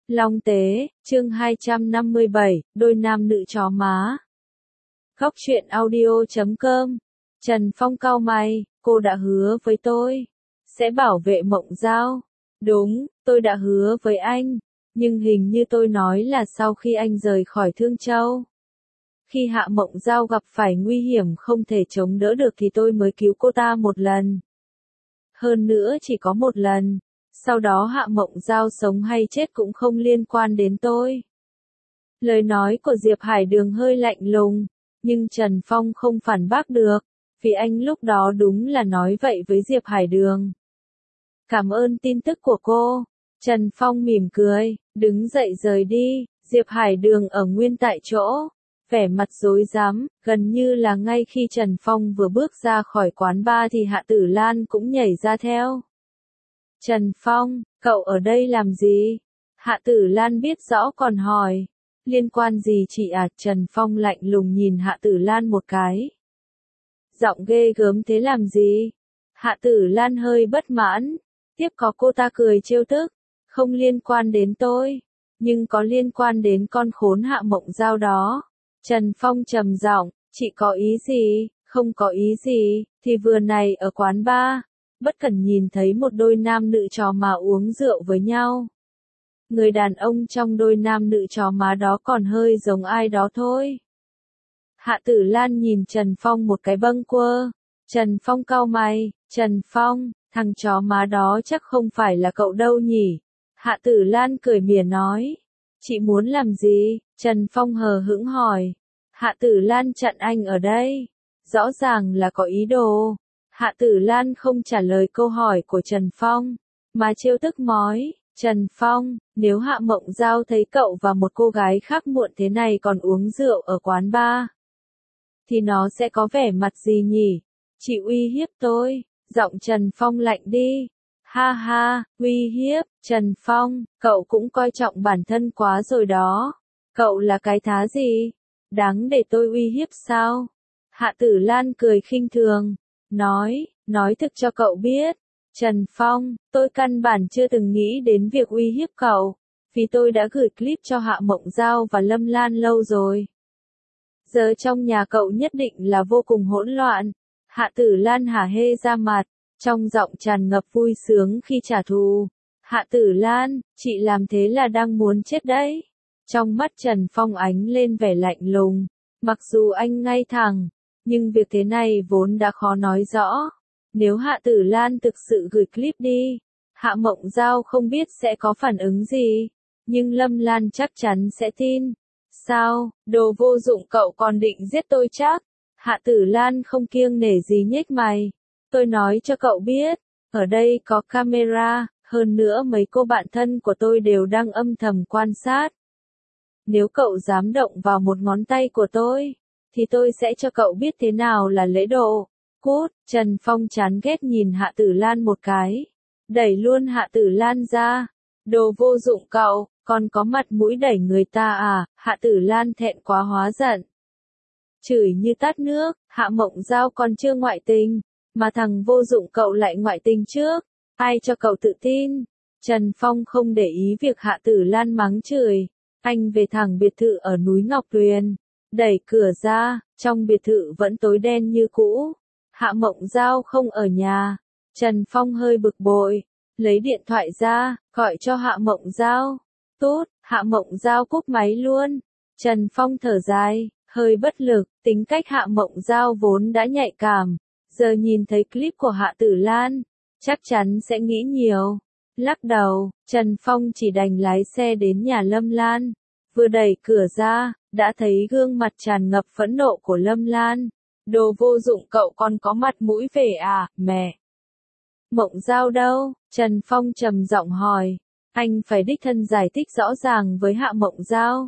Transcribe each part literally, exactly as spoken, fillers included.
Long Tế, chương hai trăm năm mươi bảy, đôi nam nữ chó má. Góc truyện audio chấm com. Trần Phong cau mày, cô đã hứa với tôi, sẽ bảo vệ Mộng Giao. Đúng, tôi đã hứa với anh, nhưng hình như tôi nói là sau khi anh rời khỏi Thương Châu. Khi Hạ Mộng Giao gặp phải nguy hiểm không thể chống đỡ được thì tôi mới cứu cô ta một lần. Hơn nữa chỉ có một lần. Sau đó Hạ Mộng Giao sống hay chết cũng không liên quan đến tôi. Lời nói của Diệp Hải Đường hơi lạnh lùng, nhưng Trần Phong không phản bác được, vì anh lúc đó đúng là nói vậy với Diệp Hải Đường. Cảm ơn tin tức của cô. Trần Phong mỉm cười, đứng dậy rời đi, Diệp Hải Đường ở nguyên tại chỗ, vẻ mặt rối rắm, gần như là ngay khi Trần Phong vừa bước ra khỏi quán bar thì Hạ Tử Lan cũng nhảy ra theo. Trần Phong, cậu ở đây làm gì? Hạ Tử Lan biết rõ còn hỏi. Liên quan gì chị à? Trần Phong lạnh lùng nhìn Hạ Tử Lan một cái. Giọng ghê gớm thế làm gì? Hạ Tử Lan hơi bất mãn. Tiếp có cô ta cười trêu tức. Không liên quan đến tôi, nhưng có liên quan đến con khốn Hạ Mộng Giao đó. Trần Phong trầm giọng, chị có ý gì? Không có ý gì, thì vừa này ở quán bar. Bất cẩn nhìn thấy một đôi nam nữ chó má uống rượu với nhau. Người đàn ông trong đôi nam nữ chó má đó còn hơi giống ai đó thôi. Hạ Tử Lan nhìn Trần Phong một cái bâng quơ. Trần Phong cau mày, Trần Phong, thằng chó má đó chắc không phải là cậu đâu nhỉ? Hạ Tử Lan cười mỉa nói. Chị muốn làm gì? Trần Phong hờ hững hỏi. Hạ Tử Lan chặn anh ở đây. Rõ ràng là có ý đồ. Hạ Tử Lan không trả lời câu hỏi của Trần Phong, mà trêu tức mói, Trần Phong, nếu Hạ Mộng Giao thấy cậu và một cô gái khác muộn thế này còn uống rượu ở quán bar, thì nó sẽ có vẻ mặt gì nhỉ? Chị uy hiếp tôi, giọng Trần Phong lạnh đi. Ha ha, uy hiếp, Trần Phong, cậu cũng coi trọng bản thân quá rồi đó. Cậu là cái thá gì? Đáng để tôi uy hiếp sao? Hạ Tử Lan cười khinh thường. Nói, nói thực cho cậu biết, Trần Phong, tôi căn bản chưa từng nghĩ đến việc uy hiếp cậu, vì tôi đã gửi clip cho Hạ Mộng Giao và Lâm Lan lâu rồi. Giờ trong nhà cậu nhất định là vô cùng hỗn loạn. Hạ Tử Lan hả hê ra mặt, trong giọng tràn ngập vui sướng khi trả thù. Hạ Tử Lan, chị làm thế là đang muốn chết đấy. Trong mắt Trần Phong ánh lên vẻ lạnh lùng, mặc dù anh ngay thẳng. Nhưng việc thế này vốn đã khó nói rõ. Nếu Hạ Tử Lan thực sự gửi clip đi, Hạ Mộng Giao không biết sẽ có phản ứng gì. Nhưng Lâm Lan chắc chắn sẽ tin. Sao, đồ vô dụng cậu còn định giết tôi chắc? Hạ Tử Lan không kiêng nể gì nhếch mày. Tôi nói cho cậu biết, ở đây có camera, hơn nữa mấy cô bạn thân của tôi đều đang âm thầm quan sát. Nếu cậu dám động vào một ngón tay của tôi, thì tôi sẽ cho cậu biết thế nào là lễ độ. Cút, Trần Phong chán ghét nhìn Hạ Tử Lan một cái. Đẩy luôn Hạ Tử Lan ra. Đồ vô dụng cậu, còn có mặt mũi đẩy người ta à? Hạ Tử Lan thẹn quá hóa giận. Chửi như tát nước, Hạ Mộng Giao còn chưa ngoại tình, mà thằng vô dụng cậu lại ngoại tình trước. Ai cho cậu tự tin? Trần Phong không để ý việc Hạ Tử Lan mắng chửi. Anh về thẳng biệt thự ở núi Ngọc Tuyền. Đẩy cửa ra, trong biệt thự vẫn tối đen như cũ. Hạ Mộng Giao không ở nhà. Trần Phong hơi bực bội, lấy điện thoại ra, gọi cho Hạ Mộng Giao. Tốt, Hạ Mộng Giao cúp máy luôn. Trần Phong thở dài, hơi bất lực, tính cách Hạ Mộng Giao vốn đã nhạy cảm. Giờ nhìn thấy clip của Hạ Tử Lan, chắc chắn sẽ nghĩ nhiều. Lắc đầu, Trần Phong chỉ đành lái xe đến nhà Lâm Lan. Vừa đẩy cửa ra, đã thấy gương mặt tràn ngập phẫn nộ của Lâm Lan. Đồ vô dụng cậu còn có mặt mũi về à, mẹ? Mộng Giao đâu? Trần Phong trầm giọng hỏi. Anh phải đích thân giải thích rõ ràng với Hạ Mộng Giao.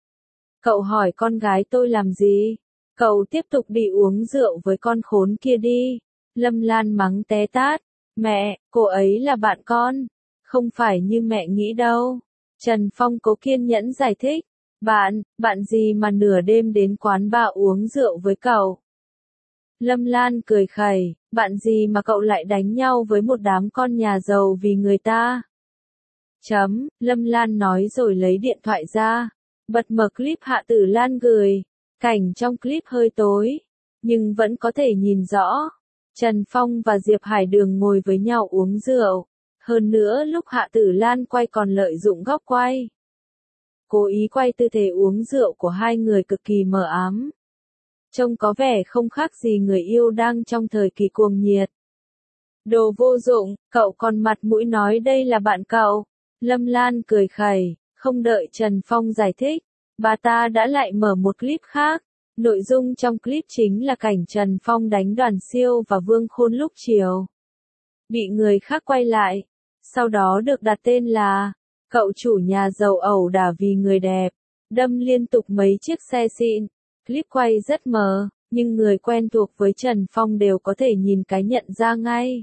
Cậu hỏi con gái tôi làm gì? Cậu tiếp tục đi uống rượu với con khốn kia đi. Lâm Lan mắng té tát. Mẹ, cô ấy là bạn con. Không phải như mẹ nghĩ đâu. Trần Phong cố kiên nhẫn giải thích. Bạn, bạn gì mà nửa đêm đến quán bar uống rượu với cậu? Lâm Lan cười khẩy, bạn gì mà cậu lại đánh nhau với một đám con nhà giàu vì người ta? Chấm, Lâm Lan nói rồi lấy điện thoại ra. Bật mở clip Hạ Tử Lan gửi. Cảnh trong clip hơi tối, nhưng vẫn có thể nhìn rõ. Trần Phong và Diệp Hải Đường ngồi với nhau uống rượu. Hơn nữa lúc Hạ Tử Lan quay còn lợi dụng góc quay. Cố ý quay tư thế uống rượu của hai người cực kỳ mờ ám. Trông có vẻ không khác gì người yêu đang trong thời kỳ cuồng nhiệt. Đồ vô dụng, cậu còn mặt mũi nói đây là bạn cậu. Lâm Lan cười khẩy, không đợi Trần Phong giải thích. Bà ta đã lại mở một clip khác. Nội dung trong clip chính là cảnh Trần Phong đánh Đoàn Siêu và Vương Khôn lúc chiều. Bị người khác quay lại. Sau đó được đặt tên là cậu chủ nhà giàu ẩu đả vì người đẹp. Đâm liên tục mấy chiếc xe xịn. Clip quay rất mờ, nhưng người quen thuộc với Trần Phong đều có thể nhìn cái nhận ra ngay.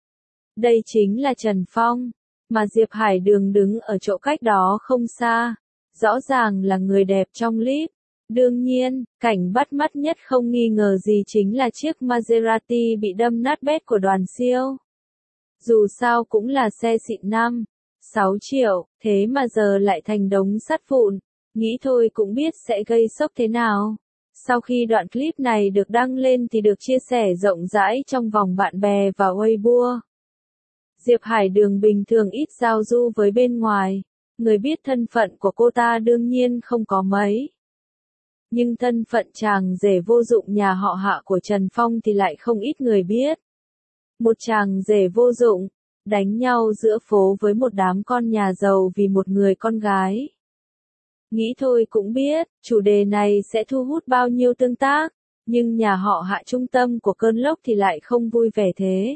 Đây chính là Trần Phong, mà Diệp Hải Đường đứng ở chỗ cách đó không xa. Rõ ràng là người đẹp trong clip. Đương nhiên, cảnh bắt mắt nhất không nghi ngờ gì chính là chiếc Maserati bị đâm nát bét của Đoàn Siêu. Dù sao cũng là xe xịn năm, sáu triệu, thế mà giờ lại thành đống sắt vụn. Nghĩ thôi cũng biết sẽ gây sốc thế nào. Sau khi đoạn clip này được đăng lên thì được chia sẻ rộng rãi trong vòng bạn bè và Weibo. Diệp Hải Đường bình thường ít giao du với bên ngoài. Người biết thân phận của cô ta đương nhiên không có mấy. Nhưng thân phận chàng rể vô dụng nhà họ Hạ của Trần Phong thì lại không ít người biết. Một chàng rể vô dụng, đánh nhau giữa phố với một đám con nhà giàu vì một người con gái. Nghĩ thôi cũng biết, chủ đề này sẽ thu hút bao nhiêu tương tác, nhưng nhà họ Hạ trung tâm của cơn lốc thì lại không vui vẻ thế.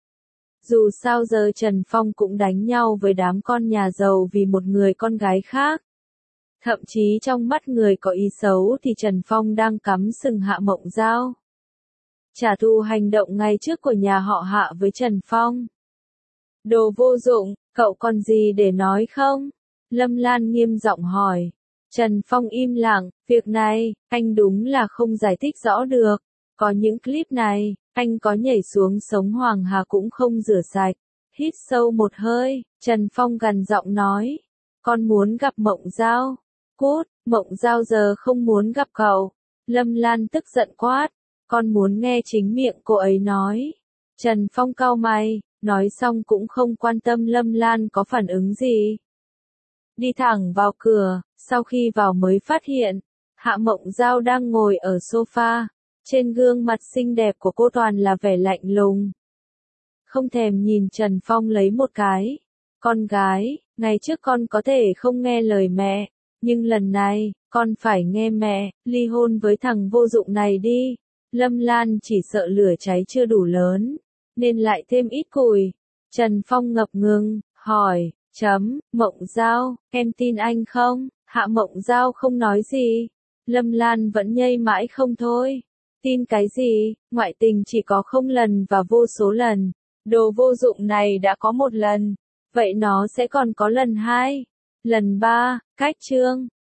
Dù sao giờ Trần Phong cũng đánh nhau với đám con nhà giàu vì một người con gái khác. Thậm chí trong mắt người có ý xấu thì Trần Phong đang cắm sừng Hạ Mộng Giao. Trả thù hành động ngày trước của nhà họ Hạ với Trần Phong. Đồ vô dụng, cậu còn gì để nói không? Lâm Lan nghiêm giọng hỏi. Trần Phong im lặng, việc này, anh đúng là không giải thích rõ được. Có những clip này, anh có nhảy xuống sống Hoàng Hà cũng không rửa sạch. Hít sâu một hơi, Trần Phong gằn giọng nói. Con muốn gặp Mộng Giao. Cút, Mộng Giao giờ không muốn gặp cậu. Lâm Lan tức giận quát. Con muốn nghe chính miệng cô ấy nói. Trần Phong cau mày, nói xong cũng không quan tâm Lâm Lan có phản ứng gì. Đi thẳng vào cửa, sau khi vào mới phát hiện, Hạ Mộng Giao đang ngồi ở sofa, trên gương mặt xinh đẹp của cô toàn là vẻ lạnh lùng. Không thèm nhìn Trần Phong lấy một cái. Con gái, ngày trước con có thể không nghe lời mẹ, nhưng lần này, con phải nghe mẹ, ly hôn với thằng vô dụng này đi. Lâm Lan chỉ sợ lửa cháy chưa đủ lớn, nên lại thêm ít củi. Trần Phong ngập ngừng, hỏi. Chấm, Mộng Giao, em tin anh không? Hạ Mộng Giao không nói gì. Lâm Lan vẫn nhây mãi không thôi. Tin cái gì, ngoại tình chỉ có không lần và vô số lần. Đồ vô dụng này đã có một lần. Vậy nó sẽ còn có lần hai, lần ba, cách chương.